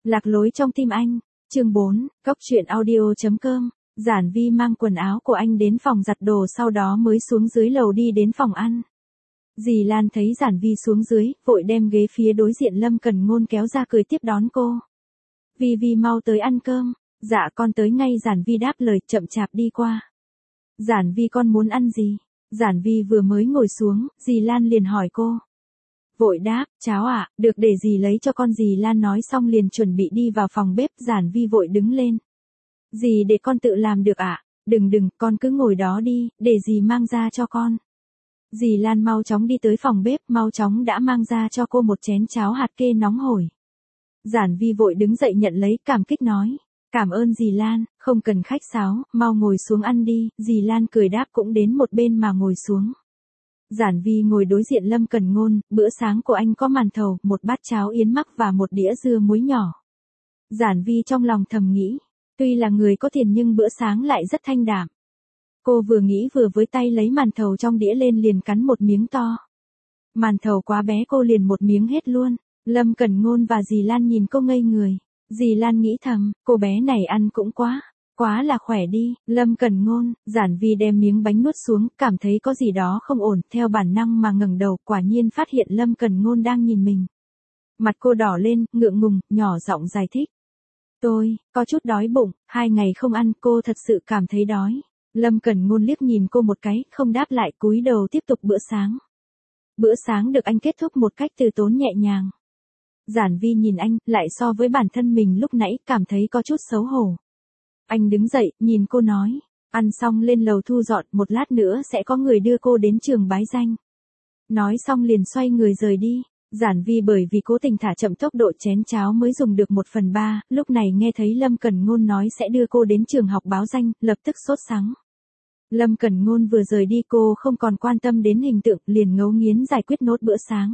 Lạc lối trong tim anh. Chương 4, Cóc truyện audio.com. Giản Vi mang quần áo của anh đến phòng giặt đồ, sau đó mới xuống dưới lầu đi đến phòng ăn. Dì Lan thấy Giản Vi xuống dưới, vội đem ghế phía đối diện Lâm Cần Ngôn kéo ra cười tiếp đón cô. Vi Vi mau tới ăn cơm. Dạ con tới ngay, Giản Vi đáp lời chậm chạp đi qua. Giản Vi con muốn ăn gì? Giản Vi vừa mới ngồi xuống, dì Lan liền hỏi cô. Vội đáp, cháo ạ, được để dì lấy cho con. Dì Lan nói xong liền chuẩn bị đi vào phòng bếp. Giản Vi vội đứng lên. Dì để con tự làm được ạ. Đừng, con cứ ngồi đó đi, để dì mang ra cho con. Dì Lan mau chóng đi tới phòng bếp, mau chóng đã mang ra cho cô một chén cháo hạt kê nóng hổi. Giản Vi vội đứng dậy nhận lấy, cảm kích nói. Cảm ơn dì Lan, không cần khách sáo, mau ngồi xuống ăn đi. Dì Lan cười đáp cũng đến một bên mà ngồi xuống. Giản Vi ngồi đối diện Lâm Cần Ngôn, bữa sáng của anh có màn thầu, một bát cháo yến mắc và một đĩa dưa muối nhỏ. Giản Vi trong lòng thầm nghĩ, tuy là người có tiền nhưng bữa sáng lại rất thanh đạm. Cô vừa nghĩ vừa với tay lấy màn thầu trong đĩa lên liền cắn một miếng to. Màn thầu quá bé cô liền một miếng hết luôn. Lâm Cần Ngôn và dì Lan nhìn cô ngây người. Dì Lan nghĩ thầm, cô bé này ăn cũng quá là khỏe đi. Lâm Cần Ngôn, Giản Vi đem miếng bánh nuốt xuống, cảm thấy có gì đó không ổn, theo bản năng mà ngẩng đầu, quả nhiên phát hiện Lâm Cần Ngôn đang nhìn mình. Mặt cô đỏ lên, ngượng ngùng, nhỏ giọng giải thích. Tôi có chút đói bụng, 2 ngày không ăn, cô thật sự cảm thấy đói. Lâm Cần Ngôn liếc nhìn cô một cái, không đáp lại, cúi đầu tiếp tục bữa sáng. Bữa sáng được anh kết thúc một cách từ tốn nhẹ nhàng. Giản Vi nhìn anh, lại so với bản thân mình lúc nãy, cảm thấy có chút xấu hổ. Anh đứng dậy, nhìn cô nói, ăn xong lên lầu thu dọn, một lát nữa sẽ có người đưa cô đến trường bái danh. Nói xong liền xoay người rời đi. Giản Vi bởi vì cố tình thả chậm tốc độ, chén cháo mới dùng được 1/3, lúc này nghe thấy Lâm Cần Ngôn nói sẽ đưa cô đến trường học báo danh, lập tức sốt sắng. Lâm Cần Ngôn vừa rời đi cô không còn quan tâm đến hình tượng, liền ngấu nghiến giải quyết nốt bữa sáng.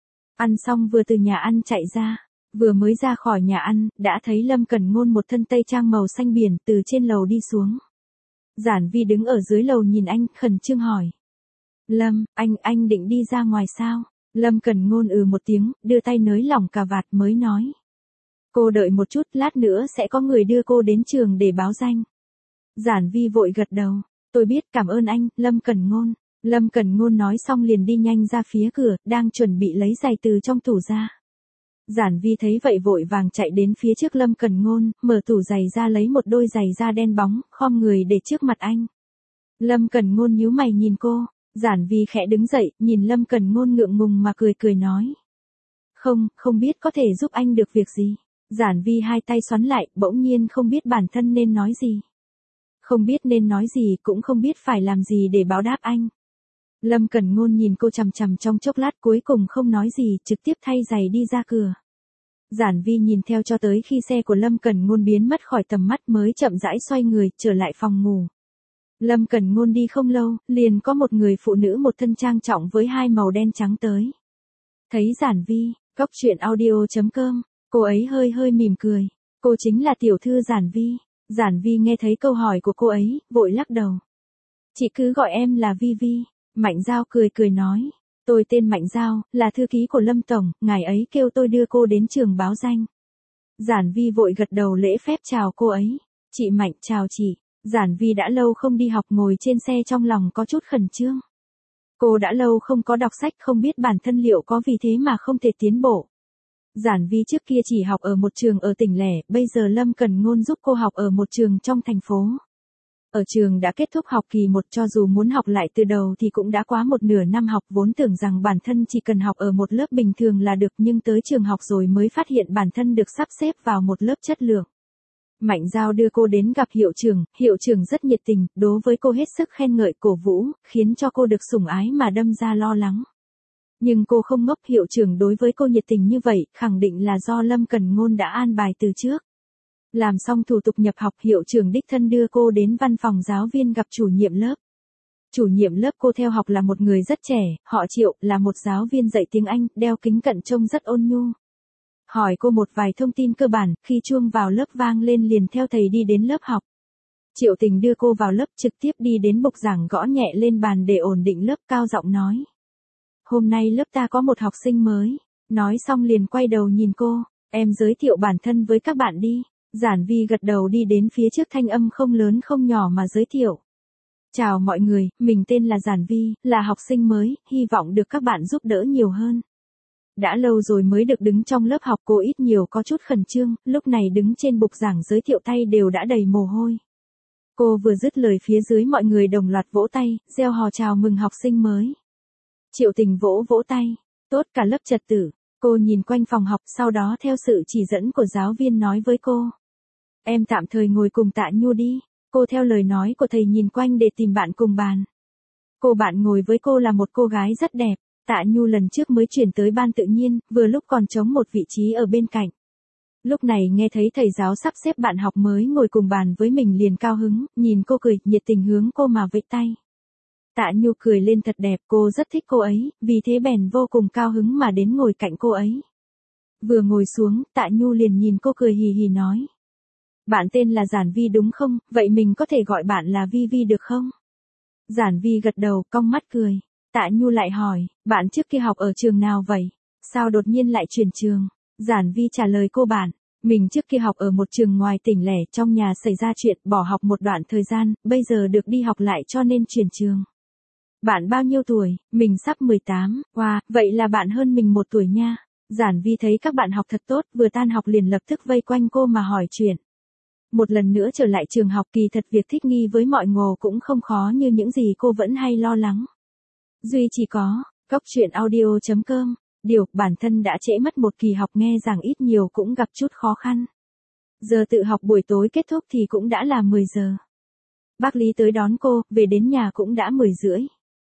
Ăn xong vừa từ nhà ăn chạy ra, vừa mới ra khỏi nhà ăn, đã thấy Lâm Cần Ngôn một thân tây trang màu xanh biển từ trên lầu đi xuống. Giản Vi đứng ở dưới lầu nhìn anh, khẩn trương hỏi. Lâm, anh định đi ra ngoài sao? Lâm Cần Ngôn một tiếng, đưa tay nới lỏng cà vạt mới nói. Cô đợi một chút, lát nữa sẽ có người đưa cô đến trường để báo danh. Giản Vi vội gật đầu. Tôi biết, cảm ơn anh, Lâm Cần Ngôn. Lâm Cần Ngôn nói xong liền đi nhanh ra phía cửa, đang chuẩn bị lấy giày từ trong tủ ra. Giản Vi thấy vậy vội vàng chạy đến phía trước Lâm Cần Ngôn, mở tủ giày ra lấy một đôi giày da đen bóng, khom người để trước mặt anh. Lâm Cần Ngôn nhíu mày nhìn cô. Giản Vi khẽ đứng dậy, nhìn Lâm Cần Ngôn ngượng ngùng mà cười nói. Không biết có thể giúp anh được việc gì. Giản Vi hai tay xoắn lại, bỗng nhiên không biết bản thân nên nói gì. Không biết nên nói gì, cũng không biết phải làm gì để báo đáp anh. Lâm Cần Ngôn nhìn cô chằm chằm trong chốc lát, cuối cùng không nói gì, trực tiếp thay giày đi ra cửa. Giản Vi nhìn theo cho tới khi xe của Lâm Cần Ngôn biến mất khỏi tầm mắt mới chậm rãi xoay người, trở lại phòng ngủ. Lâm Cần Ngôn đi không lâu, liền có một người phụ nữ một thân trang trọng với 2 màu đen trắng tới. Thấy Giản Vi, Cóc truyện audio.com, cô ấy hơi mỉm cười. Cô chính là tiểu thư Giản Vi. Giản Vi nghe thấy câu hỏi của cô ấy, vội lắc đầu. Chị cứ gọi em là Vi Vi. Mạnh Giao cười nói. Tôi tên Mạnh Giao, là thư ký của Lâm Tổng, ngài ấy kêu tôi đưa cô đến trường báo danh. Giản Vi vội gật đầu lễ phép chào cô ấy. Chị Mạnh, chào chị. Giản Vi đã lâu không đi học, ngồi trên xe trong lòng có chút khẩn trương. Cô đã lâu không có đọc sách, không biết bản thân liệu có vì thế mà không thể tiến bộ. Giản Vi trước kia chỉ học ở một trường ở tỉnh lẻ, bây giờ Lâm Cần Ngôn giúp cô học ở một trường trong thành phố. Ở trường đã kết thúc học kỳ 1, cho dù muốn học lại từ đầu thì cũng đã quá một nửa năm học, vốn tưởng rằng bản thân chỉ cần học ở một lớp bình thường là được, nhưng tới trường học rồi mới phát hiện bản thân được sắp xếp vào một lớp chất lượng. Mạnh Giao đưa cô đến gặp hiệu trưởng rất nhiệt tình, đối với cô hết sức khen ngợi cổ vũ, khiến cho cô được sủng ái mà đâm ra lo lắng. Nhưng cô không ngốc, hiệu trưởng đối với cô nhiệt tình như vậy, khẳng định là do Lâm Cần Ngôn đã an bài từ trước. Làm xong thủ tục nhập học, hiệu trưởng đích thân đưa cô đến văn phòng giáo viên gặp chủ nhiệm lớp. Chủ nhiệm lớp cô theo học là một người rất trẻ, họ Triệu, là một giáo viên dạy tiếng Anh, đeo kính cận trông rất ôn nhu. Hỏi cô một vài thông tin cơ bản, khi chuông vào lớp vang lên liền theo thầy đi đến lớp học. Triệu Tình đưa cô vào lớp, trực tiếp đi đến bục giảng gõ nhẹ lên bàn để ổn định lớp, cao giọng nói. Hôm nay lớp ta có một học sinh mới. Nói xong liền quay đầu nhìn cô. Em giới thiệu bản thân với các bạn đi. Giản Vi gật đầu đi đến phía trước, thanh âm không lớn không nhỏ mà giới thiệu. Chào mọi người, mình tên là Giản Vi, là học sinh mới, hy vọng được các bạn giúp đỡ nhiều hơn. Đã lâu rồi mới được đứng trong lớp học, cô ít nhiều có chút khẩn trương, lúc này đứng trên bục giảng giới thiệu tay đều đã đầy mồ hôi. Cô vừa dứt lời phía dưới mọi người đồng loạt vỗ tay, reo hò chào mừng học sinh mới. Triệu Tình vỗ vỗ tay, tốt, cả lớp trật tự. Cô nhìn quanh phòng học, sau đó theo sự chỉ dẫn của giáo viên nói với cô. Em tạm thời ngồi cùng Tạ Nhu đi. Cô theo lời nói của thầy nhìn quanh để tìm bạn cùng bàn. Cô bạn ngồi với cô là một cô gái rất đẹp. Tạ Nhu lần trước mới chuyển tới ban tự nhiên, vừa lúc còn trống một vị trí ở bên cạnh. Lúc này nghe thấy thầy giáo sắp xếp bạn học mới ngồi cùng bàn với mình liền cao hứng, nhìn cô cười, nhiệt tình hướng cô mà vẫy tay. Tạ Nhu cười lên thật đẹp, cô rất thích cô ấy, vì thế bèn vô cùng cao hứng mà đến ngồi cạnh cô ấy. Vừa ngồi xuống, Tạ Nhu liền nhìn cô cười hì hì nói. Bạn tên là Giản Vi đúng không, vậy mình có thể gọi bạn là Vi Vi được không? Giản Vi gật đầu, cong mắt cười. Tạ Nhu lại hỏi, bạn trước kia học ở trường nào vậy? Sao đột nhiên lại chuyển trường? Giản Vi trả lời cô bạn, mình trước kia học ở một trường ngoài tỉnh lẻ, trong nhà xảy ra chuyện, bỏ học một đoạn thời gian, bây giờ được đi học lại cho nên chuyển trường. Bạn bao nhiêu tuổi? Mình sắp 18, wow, vậy là bạn hơn mình 1 tuổi nha. Giản Vi thấy các bạn học thật tốt, vừa tan học liền lập tức vây quanh cô mà hỏi chuyện. Một lần nữa trở lại trường học, kỳ thật việc thích nghi với mọi ngồ cũng không khó như những gì cô vẫn hay lo lắng. Duy chỉ có, Cóc Truyện Audio.com, điều bản thân đã trễ mất một kỳ học, nghe giảng ít nhiều cũng gặp chút khó khăn. Giờ tự học buổi tối kết thúc thì cũng đã là 10 giờ. Bác Lý tới đón cô, về đến nhà cũng đã 10 rưỡi.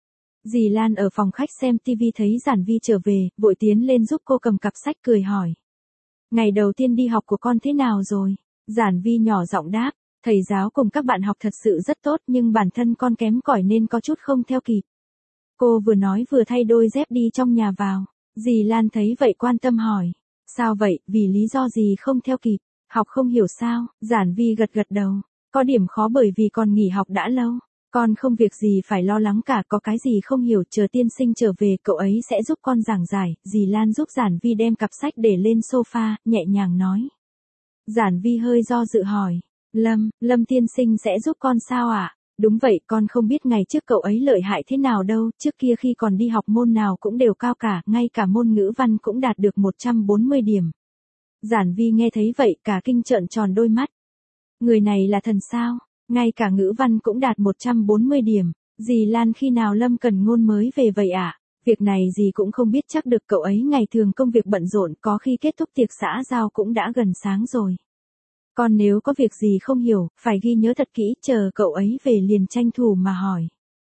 Dì Lan ở phòng khách xem TV thấy Giản Vi trở về, vội tiến lên giúp cô cầm cặp sách cười hỏi. Ngày đầu tiên đi học của con thế nào rồi? Giản Vi nhỏ giọng đáp, thầy giáo cùng các bạn học thật sự rất tốt nhưng bản thân con kém cỏi nên có chút không theo kịp. Cô vừa nói vừa thay đôi dép đi trong nhà vào. Dì Lan thấy vậy quan tâm hỏi. Sao vậy, vì lý do gì không theo kịp? Học không hiểu sao? Giản Vi gật gật đầu. Có điểm khó bởi vì con nghỉ học đã lâu. Con không việc gì phải lo lắng cả, có cái gì không hiểu chờ tiên sinh trở về cậu ấy sẽ giúp con giảng giải. Dì Lan giúp Giản Vi đem cặp sách để lên sofa, nhẹ nhàng nói. Giản Vi hơi do dự hỏi. Lâm tiên sinh sẽ giúp con sao ạ? Đúng vậy, con không biết ngày trước cậu ấy lợi hại thế nào đâu, trước kia khi còn đi học môn nào cũng đều cao cả, ngay cả môn ngữ văn cũng đạt được 140 điểm. Giản Vi nghe thấy vậy cả kinh trợn tròn đôi mắt. Người này là thần sao? Ngay cả ngữ văn cũng đạt 140 điểm. Dì Lan khi nào Lâm Cần Ngôn mới về vậy ạ? Việc này dì cũng không biết chắc được, cậu ấy ngày thường công việc bận rộn, có khi kết thúc tiệc xã giao cũng đã gần sáng rồi. Còn nếu có việc gì không hiểu, phải ghi nhớ thật kỹ, chờ cậu ấy về liền tranh thủ mà hỏi.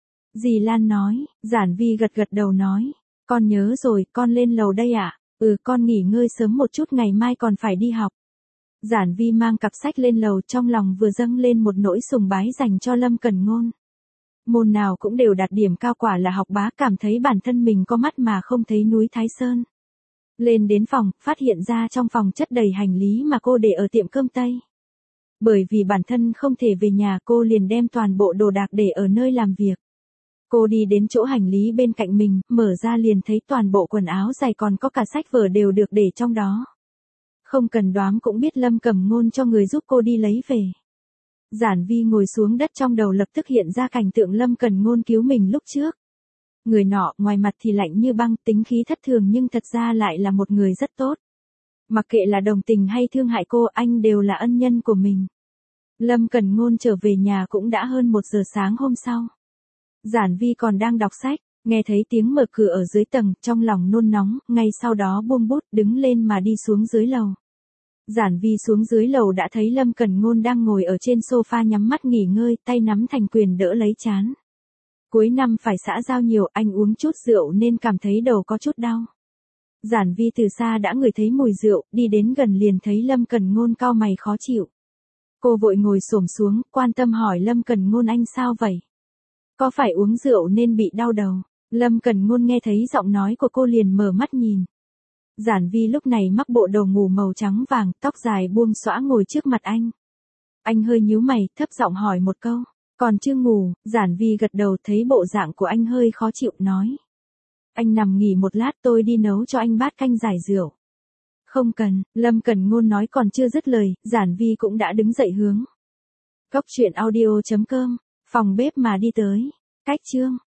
Dì Lan nói, Giản Vi gật gật đầu nói. Con nhớ rồi, con lên lầu đây ạ. Con nghỉ ngơi sớm một chút, ngày mai còn phải đi học. Giản Vi mang cặp sách lên lầu, trong lòng vừa dâng lên một nỗi sùng bái dành cho Lâm Cần Ngôn. Môn nào cũng đều đạt điểm cao, quả là học bá, cảm thấy bản thân mình có mắt mà không thấy núi Thái Sơn. Lên đến phòng, phát hiện ra trong phòng chất đầy hành lý mà cô để ở tiệm cơm Tây. Bởi vì bản thân không thể về nhà, cô liền đem toàn bộ đồ đạc để ở nơi làm việc. Cô đi đến chỗ hành lý bên cạnh mình, mở ra liền thấy toàn bộ quần áo giày còn có cả sách vở đều được để trong đó. Không cần đoán cũng biết Lâm Cẩm Ngôn cho người giúp cô đi lấy về. Giản Vi ngồi xuống đất, trong đầu lập tức hiện ra cảnh tượng Lâm Cần Ngôn cứu mình lúc trước. Người nọ ngoài mặt thì lạnh như băng, tính khí thất thường nhưng thật ra lại là một người rất tốt. Mặc kệ là đồng tình hay thương hại cô, anh đều là ân nhân của mình. Lâm Cần Ngôn trở về nhà cũng đã hơn 1 giờ sáng hôm sau. Giản Vi còn đang đọc sách, nghe thấy tiếng mở cửa ở dưới tầng, trong lòng nôn nóng, ngay sau đó buông bút đứng lên mà đi xuống dưới lầu. Giản Vi xuống dưới lầu đã thấy Lâm Cần Ngôn đang ngồi ở trên sofa nhắm mắt nghỉ ngơi, tay nắm thành quyền đỡ lấy trán. Cuối năm phải xã giao nhiều, anh uống chút rượu nên cảm thấy đầu có chút đau. Giản Vi từ xa đã ngửi thấy mùi rượu, đi đến gần liền thấy Lâm Cần Ngôn cau mày khó chịu. Cô vội ngồi xổm xuống, quan tâm hỏi Lâm Cần Ngôn, anh sao vậy? Có phải uống rượu nên bị đau đầu? Lâm Cần Ngôn nghe thấy giọng nói của cô liền mở mắt nhìn. Giản Vi lúc này mắc bộ đồ ngủ màu trắng vàng, tóc dài buông xõa ngồi trước mặt anh. Anh hơi nhíu mày, thấp giọng hỏi một câu. Còn chưa ngủ? Giản Vi gật đầu, thấy bộ dạng của anh hơi khó chịu, nói. Anh nằm nghỉ một lát, tôi đi nấu cho anh bát canh giải rượu. Không cần, Lâm Cẩn Ngôn nói còn chưa dứt lời, Giản Vi cũng đã đứng dậy hướng cốc truyện audio.com, phòng bếp mà đi tới. Cách chương